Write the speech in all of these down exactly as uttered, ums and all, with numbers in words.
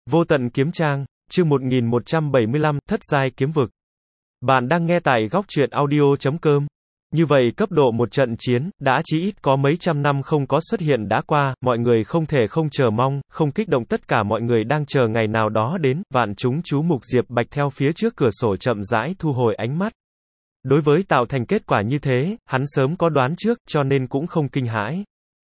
Vô tận kiếm trang, chương một nghìn một trăm bảy mươi lăm, thất giai kiếm vực. Bạn đang nghe tại góc truyện audio chấm com. Như vậy cấp độ một trận chiến, đã chí ít có mấy trăm năm không có xuất hiện đã qua, mọi người không thể không chờ mong, không kích động tất cả mọi người đang chờ ngày nào đó đến, vạn chúng chú mục Diệp Bạch theo phía trước cửa sổ chậm rãi thu hồi ánh mắt. Đối với tạo thành kết quả như thế, hắn sớm có đoán trước, cho nên cũng không kinh hãi.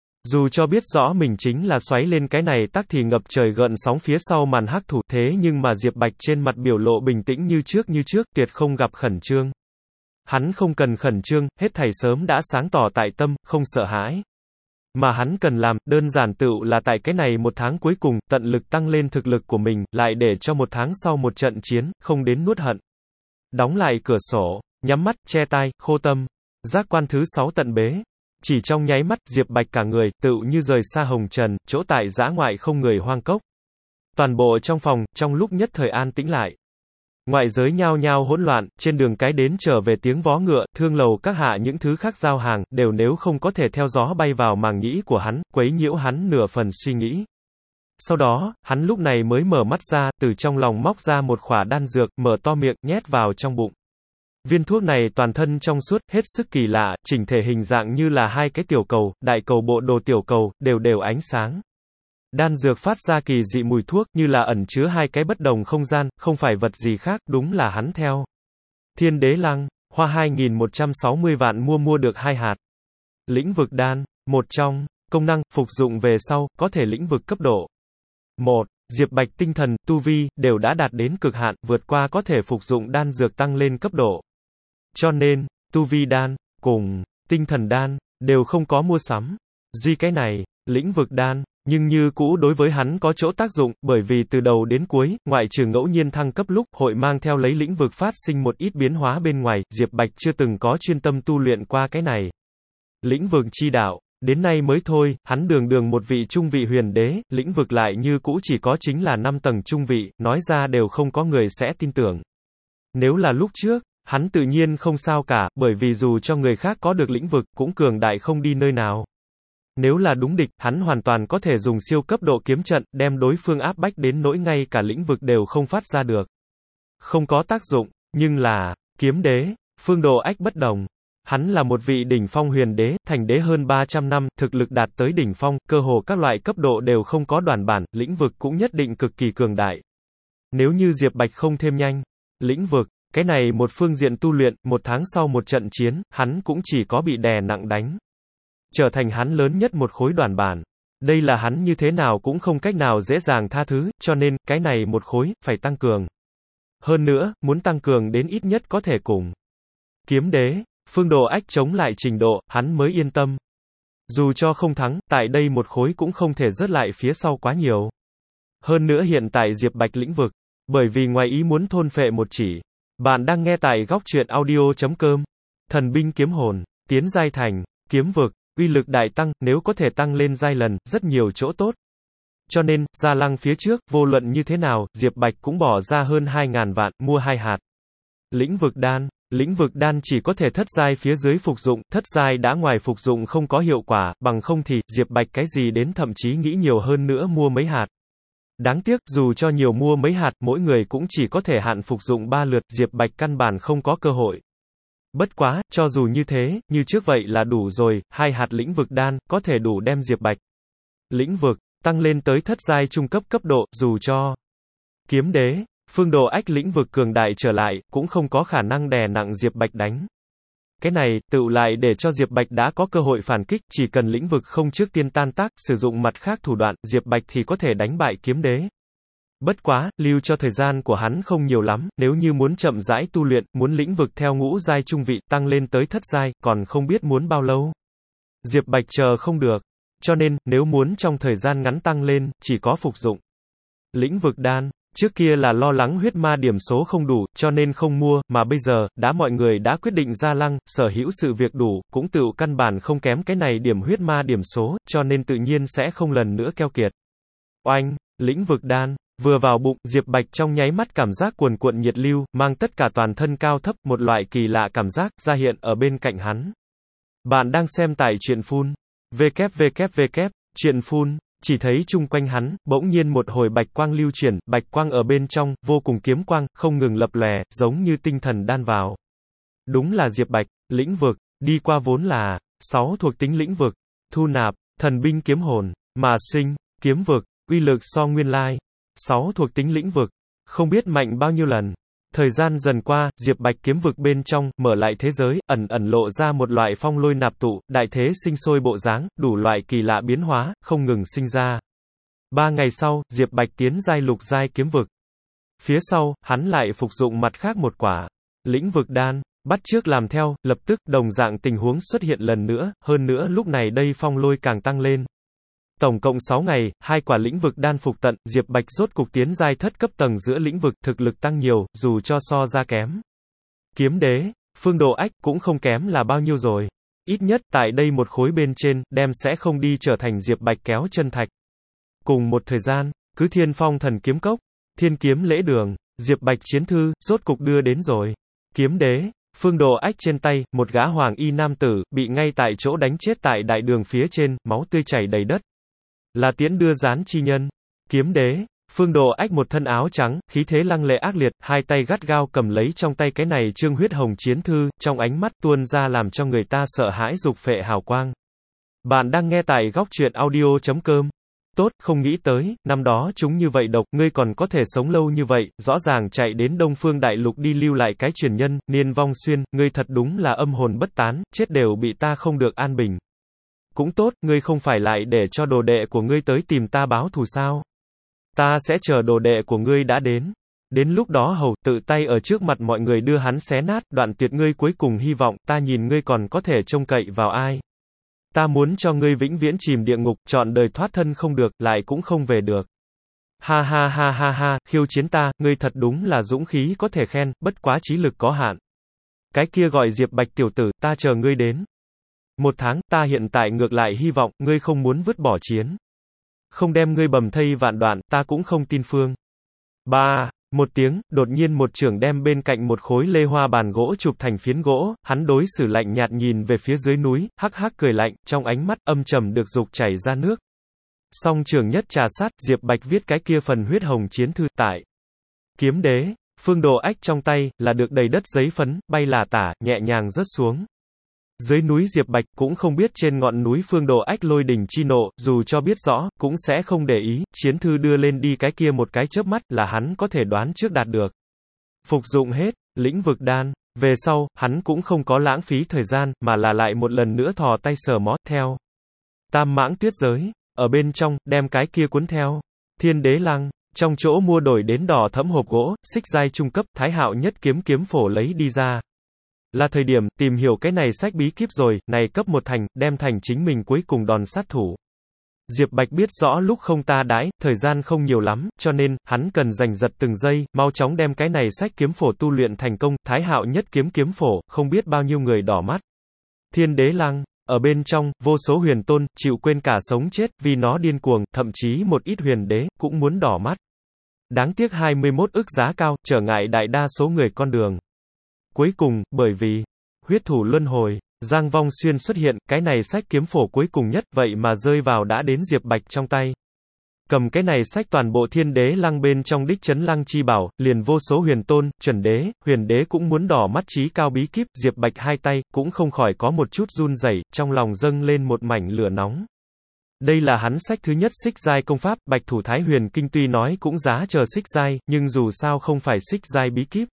Dù cho biết rõ mình chính là xoáy lên cái này tắc thì ngập trời gợn sóng phía sau màn hắc thủ, thế nhưng mà Diệp Bạch trên mặt biểu lộ bình tĩnh như trước như trước, tuyệt không gặp khẩn trương. Hắn không cần khẩn trương, hết thảy sớm đã sáng tỏ tại tâm, không sợ hãi. Mà hắn cần làm, đơn giản tựu là tại cái này một tháng cuối cùng, tận lực tăng lên thực lực của mình, lại để cho một tháng sau một trận chiến, không đến nuốt hận. Đóng lại cửa sổ, nhắm mắt, che tai, khô tâm. Giác quan thứ sáu tận bế. Chỉ trong nháy mắt, Diệp Bạch cả người, tựu như rời xa hồng trần, chỗ tại dã ngoại không người hoang cốc. Toàn bộ trong phòng, trong lúc nhất thời an tĩnh lại. Ngoại giới nhao nhao hỗn loạn, trên đường cái đến trở về tiếng vó ngựa, thương lầu các hạ những thứ khác giao hàng, đều nếu không có thể theo gió bay vào màng nhĩ của hắn, quấy nhiễu hắn nửa phần suy nghĩ. Sau đó, hắn lúc này mới mở mắt ra, từ trong lòng móc ra một khỏa đan dược, mở to miệng, nhét vào trong bụng. Viên thuốc này toàn thân trong suốt, hết sức kỳ lạ, chỉnh thể hình dạng như là hai cái tiểu cầu, đại cầu bộ đồ tiểu cầu, đều đều ánh sáng. Đan dược phát ra kỳ dị mùi thuốc, như là ẩn chứa hai cái bất đồng không gian, không phải vật gì khác, đúng là hắn theo. Thiên đế lăng, hoa hai nghìn một trăm sáu mươi vạn mua mua được hai hạt. Lĩnh vực đan, một trong, công năng, phục dụng về sau, có thể lĩnh vực cấp độ. một. Diệp Bạch tinh thần, tu vi, đều đã đạt đến cực hạn, vượt qua có thể phục dụng đan dược tăng lên cấp độ. Cho nên, tu vi đan, cùng, tinh thần đan, đều không có mua sắm. Duy cái này, lĩnh vực đan, nhưng như cũ đối với hắn có chỗ tác dụng, bởi vì từ đầu đến cuối, ngoại trừ ngẫu nhiên thăng cấp lúc, hội mang theo lấy lĩnh vực phát sinh một ít biến hóa bên ngoài, Diệp Bạch chưa từng có chuyên tâm tu luyện qua cái này. Lĩnh vực chi đạo. Đến nay mới thôi, hắn đường đường một vị trung vị huyền đế, lĩnh vực lại như cũ chỉ có chính là năm tầng trung vị, nói ra đều không có người sẽ tin tưởng. Nếu là lúc trước, hắn tự nhiên không sao cả, bởi vì dù cho người khác có được lĩnh vực, cũng cường đại không đi nơi nào. Nếu là đúng địch, hắn hoàn toàn có thể dùng siêu cấp độ kiếm trận, đem đối phương áp bách đến nỗi ngay cả lĩnh vực đều không phát ra được. Không có tác dụng, nhưng là, kiếm đế, Phương Đồ Ách bất đồng. Hắn là một vị đỉnh phong huyền đế, thành đế hơn ba trăm năm, thực lực đạt tới đỉnh phong, cơ hồ các loại cấp độ đều không có đoản bản, lĩnh vực cũng nhất định cực kỳ cường đại. Nếu như Diệp Bạch không thêm nhanh, lĩnh vực, cái này một phương diện tu luyện, một tháng sau một trận chiến, hắn cũng chỉ có bị đè nặng đánh. Trở thành hắn lớn nhất một khối đoản bản. Đây là hắn như thế nào cũng không cách nào dễ dàng tha thứ, cho nên, cái này một khối, phải tăng cường. Hơn nữa, muốn tăng cường đến ít nhất có thể cùng kiếm đế, Phương Đồ Ách chống lại trình độ, hắn mới yên tâm. Dù cho không thắng, tại đây một khối cũng không thể rớt lại phía sau quá nhiều. Hơn nữa hiện tại Diệp Bạch lĩnh vực, bởi vì ngoài ý muốn thôn phệ một chỉ. Bạn đang nghe tại góc truyện audio chấm com. Thần binh kiếm hồn, tiến giai thành, kiếm vực, uy lực đại tăng, nếu có thể tăng lên giai lần, rất nhiều chỗ tốt. Cho nên, Gia Lăng phía trước, vô luận như thế nào, Diệp Bạch cũng bỏ ra hơn hai ngàn vạn, mua hai hạt. Lĩnh vực đan. Lĩnh vực đan chỉ có thể thất giai phía dưới phục dụng, thất giai đã ngoài phục dụng không có hiệu quả, bằng không thì, Diệp Bạch cái gì đến thậm chí nghĩ nhiều hơn nữa mua mấy hạt. Đáng tiếc, dù cho nhiều mua mấy hạt, mỗi người cũng chỉ có thể hạn phục dụng ba lượt, Diệp Bạch căn bản không có cơ hội. Bất quá, cho dù như thế, như trước vậy là đủ rồi, hai hạt lĩnh vực đan, có thể đủ đem Diệp Bạch lĩnh vực, tăng lên tới thất giai trung cấp cấp độ, dù cho kiếm đế, Phương Đồ Ách lĩnh vực cường đại trở lại, cũng không có khả năng đè nặng Diệp Bạch đánh. Cái này, tựu lại để cho Diệp Bạch đã có cơ hội phản kích, chỉ cần lĩnh vực không trước tiên tan tác, sử dụng mặt khác thủ đoạn, Diệp Bạch thì có thể đánh bại kiếm đế. Bất quá, lưu cho thời gian của hắn không nhiều lắm, nếu như muốn chậm rãi tu luyện, muốn lĩnh vực theo ngũ giai trung vị, tăng lên tới thất giai, còn không biết muốn bao lâu. Diệp Bạch chờ không được. Cho nên, nếu muốn trong thời gian ngắn tăng lên, chỉ có phục dụng lĩnh vực đan. Trước kia là lo lắng huyết ma điểm số không đủ, cho nên không mua, mà bây giờ, đã mọi người đã quyết định Gia Lăng, sở hữu sự việc đủ, cũng tự căn bản không kém cái này điểm huyết ma điểm số, cho nên tự nhiên sẽ không lần nữa keo kiệt. Oanh, lĩnh vực đan, vừa vào bụng, Diệp Bạch trong nháy mắt cảm giác cuồn cuộn nhiệt lưu, mang tất cả toàn thân cao thấp, một loại kỳ lạ cảm giác, ra hiện ở bên cạnh hắn. Bạn đang xem tại truyện phun, vê kép vê kép vê kép, truyện phun Chỉ thấy chung quanh hắn, bỗng nhiên một hồi bạch quang lưu chuyển, bạch quang ở bên trong, vô cùng kiếm quang, không ngừng lập lòe, giống như tinh thần đan vào. Đúng là Diệp Bạch, lĩnh vực, đi qua vốn là, sáu thuộc tính lĩnh vực, thu nạp, thần binh kiếm hồn, mà sinh, kiếm vực, uy lực so nguyên lai, sáu thuộc tính lĩnh vực, không biết mạnh bao nhiêu lần. Thời gian dần qua, Diệp Bạch kiếm vực bên trong, mở lại thế giới, ẩn ẩn lộ ra một loại phong lôi nạp tụ, đại thế sinh sôi bộ dáng, đủ loại kỳ lạ biến hóa, không ngừng sinh ra. Ba ngày sau, Diệp Bạch tiến giai lục giai kiếm vực. Phía sau, hắn lại phục dụng mặt khác một quả, lĩnh vực đan, bắt chước làm theo, lập tức, đồng dạng tình huống xuất hiện lần nữa, hơn nữa lúc này đây phong lôi càng tăng lên. Tổng cộng sáu ngày, hai quả lĩnh vực đan phục tận, Diệp Bạch rốt cục tiến giai thất cấp tầng giữa lĩnh vực, thực lực tăng nhiều, dù cho so ra kém. Kiếm đế, Phương Đồ Ách, cũng không kém là bao nhiêu rồi. Ít nhất, tại đây một khối bên trên, đem sẽ không đi trở thành Diệp Bạch kéo chân thạch. Cùng một thời gian, cứ Thiên Phong Thần Kiếm Cốc, Thiên Kiếm Lễ Đường, Diệp Bạch chiến thư, rốt cục đưa đến rồi. Kiếm đế, Phương Đồ Ách trên tay, một gã hoàng y nam tử, bị ngay tại chỗ đánh chết tại đại đường phía trên, máu tươi chảy đầy đất. Là Tiễn đưa gián chi nhân. Kiếm đế, Phương Đồ Ách một thân áo trắng, khí thế lăng lệ ác liệt, hai tay gắt gao cầm lấy trong tay cái này trương huyết hồng chiến thư, trong ánh mắt tuôn ra làm cho người ta sợ hãi dục phệ hào quang. Bạn đang nghe tại góc truyện audio chấm com. Tốt, không nghĩ tới, năm đó chúng như vậy độc, ngươi còn có thể sống lâu như vậy, rõ ràng chạy đến Đông Phương Đại Lục đi lưu lại cái truyền nhân, Niên Vong Xuyên, ngươi thật đúng là âm hồn bất tán, chết đều bị ta không được an bình. Cũng tốt, ngươi không phải lại để cho đồ đệ của ngươi tới tìm ta báo thù sao? Ta sẽ chờ đồ đệ của ngươi đã đến. Đến lúc đó hầu, tự tay ở trước mặt mọi người đưa hắn xé nát, đoạn tuyệt ngươi cuối cùng hy vọng, ta nhìn ngươi còn có thể trông cậy vào ai. Ta muốn cho ngươi vĩnh viễn chìm địa ngục, trọn đời thoát thân không được, lại cũng không về được. Ha ha ha ha ha, khiêu chiến ta, ngươi thật đúng là dũng khí có thể khen, bất quá trí lực có hạn. Cái kia gọi Diệp Bạch tiểu tử, ta chờ ngươi đến. Một tháng, ta hiện tại ngược lại hy vọng, ngươi không muốn vứt bỏ chiến. Không đem ngươi bầm thây vạn đoạn, ta cũng không tin phương. Ba, một tiếng, đột nhiên một trưởng đem bên cạnh một khối lê hoa bàn gỗ chụp thành phiến gỗ, hắn đối xử lạnh nhạt nhìn về phía dưới núi, hắc hắc cười lạnh, trong ánh mắt âm trầm được dục chảy ra nước. Song trưởng nhất trà sát, Diệp Bạch viết cái kia phần huyết hồng chiến thư, tại kiếm đế, Phương Đồ Ách trong tay, là được đầy đất giấy phấn, bay là tả, nhẹ nhàng rớt xuống. Dưới núi Diệp Bạch, cũng không biết trên ngọn núi Phương Đồ Ách lôi đình chi nộ, dù cho biết rõ, cũng sẽ không để ý, chiến thư đưa lên đi cái kia một cái chớp mắt, là hắn có thể đoán trước đạt được. Phục dụng hết, lĩnh vực đan, về sau, hắn cũng không có lãng phí thời gian, mà là lại một lần nữa thò tay sờ mó, theo. Tam mãng tuyết giới, ở bên trong, đem cái kia cuốn theo. Thiên đế lăng, trong chỗ mua đổi đến đỏ thẫm hộp gỗ, xích giai trung cấp, Thái Hạo nhất kiếm kiếm phổ lấy đi ra. Là thời điểm, tìm hiểu cái này sách bí kíp rồi, này cấp một thành, đem thành chính mình cuối cùng đòn sát thủ. Diệp Bạch biết rõ lúc không ta đãi, thời gian không nhiều lắm, cho nên, hắn cần giành giật từng giây, mau chóng đem cái này sách kiếm phổ tu luyện thành công, Thái Hạo nhất kiếm kiếm phổ, không biết bao nhiêu người đỏ mắt. Thiên đế lăng, ở bên trong, vô số huyền tôn, chịu quên cả sống chết, vì nó điên cuồng, thậm chí một ít huyền đế, cũng muốn đỏ mắt. Đáng tiếc hai mươi mốt ức giá cao, trở ngại đại đa số người con đường. Cuối cùng, bởi vì huyết thủ luân hồi, Giang Vong Xuyên xuất hiện, cái này sách kiếm phổ cuối cùng nhất, vậy mà rơi vào đã đến Diệp Bạch trong tay. Cầm cái này sách toàn bộ thiên đế lăng bên trong đích chấn lăng chi bảo, liền vô số huyền tôn, chuẩn đế, huyền đế cũng muốn đỏ mắt trí cao bí kíp, Diệp Bạch hai tay, cũng không khỏi có một chút run rẩy, trong lòng dâng lên một mảnh lửa nóng. Đây là hắn sách thứ nhất xích giai công pháp, Bạch Thủ Thái Huyền Kinh tuy nói cũng giá chờ xích giai, nhưng dù sao không phải xích giai bí kíp.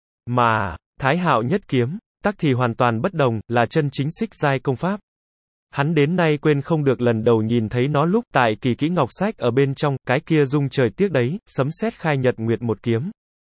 Mà, Thái Hạo nhất kiếm, tắc thì hoàn toàn bất đồng, là chân chính xích giai công pháp. Hắn đến nay quên không được lần đầu nhìn thấy nó lúc tại kỳ kỹ ngọc sách ở bên trong, cái kia rung trời tiếc đấy, sấm sét khai nhật nguyệt một kiếm.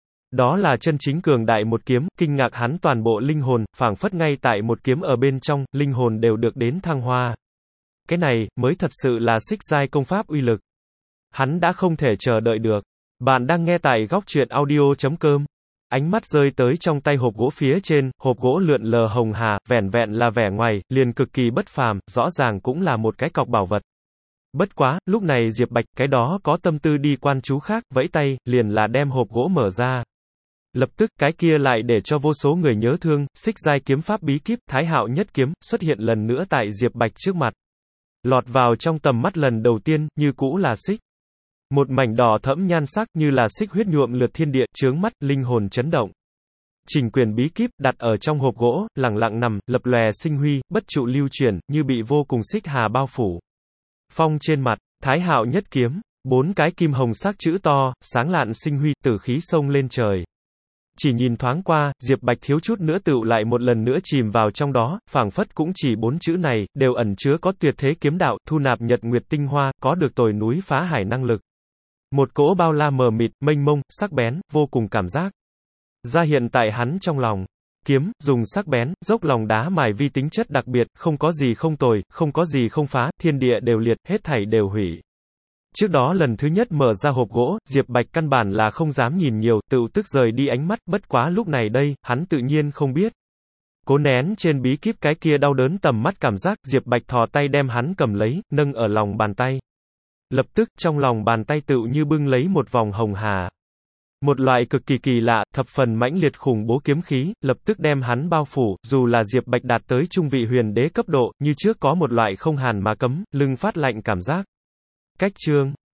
Đó là chân chính cường đại một kiếm, kinh ngạc hắn toàn bộ linh hồn, phảng phất ngay tại một kiếm ở bên trong, linh hồn đều được đến thăng hoa. Cái này, mới thật sự là xích giai công pháp uy lực. Hắn đã không thể chờ đợi được. Bạn đang nghe tại góc truyện audio chấm com. Ánh mắt rơi tới trong tay hộp gỗ phía trên, hộp gỗ lượn lờ hồng hà, vẻn vẹn là vẻ ngoài, liền cực kỳ bất phàm, rõ ràng cũng là một cái cọc bảo vật. Bất quá, lúc này Diệp Bạch, cái đó có tâm tư đi quan chú khác, vẫy tay, liền là đem hộp gỗ mở ra. Lập tức, cái kia lại để cho vô số người nhớ thương, xích giai kiếm pháp bí kíp, Thái Hạo nhất kiếm, xuất hiện lần nữa tại Diệp Bạch trước mặt. Lọt vào trong tầm mắt lần đầu tiên, như cũ là xích. Một mảnh đỏ thẫm nhan sắc như là xích huyết nhuộm lượt thiên địa, chướng mắt, linh hồn chấn động. Trình quyền bí kíp, đặt ở trong hộp gỗ, lẳng lặng nằm, lập lòe sinh huy, bất trụ lưu chuyển, như bị vô cùng xích hà bao phủ. Phong trên mặt, Thái Hạo nhất kiếm, bốn cái kim hồng sắc chữ to, sáng lạn sinh huy, tử khí xông lên trời. Chỉ nhìn thoáng qua, Diệp Bạch thiếu chút nữa tựu lại một lần nữa chìm vào trong đó, phảng phất cũng chỉ bốn chữ này, đều ẩn chứa có tuyệt thế kiếm đạo, thu nạp nhật nguyệt tinh hoa, có được tồi núi phá hải năng lực. Một cỗ bao la mờ mịt, mênh mông, sắc bén, vô cùng cảm giác ra hiện tại hắn trong lòng. Kiếm, dùng sắc bén, dốc lòng đá mài vi tính chất đặc biệt, không có gì không tồi, không có gì không phá, thiên địa đều liệt, hết thảy đều hủy. Trước đó lần thứ nhất mở ra hộp gỗ, Diệp Bạch căn bản là không dám nhìn nhiều, tự tức rời đi ánh mắt, bất quá lúc này đây, hắn tự nhiên không biết. Cố nén trên bí kíp cái kia đau đớn tầm mắt cảm giác, Diệp Bạch thò tay đem hắn cầm lấy, nâng ở lòng bàn tay. Lập tức, trong lòng bàn tay tựu như bưng lấy một vòng hồng hà. Một loại cực kỳ kỳ lạ, thập phần mãnh liệt khủng bố kiếm khí, lập tức đem hắn bao phủ, dù là Diệp Bạch đạt tới trung vị huyền đế cấp độ, như trước có một loại không hàn mà cấm, lưng phát lạnh cảm giác. Cách chương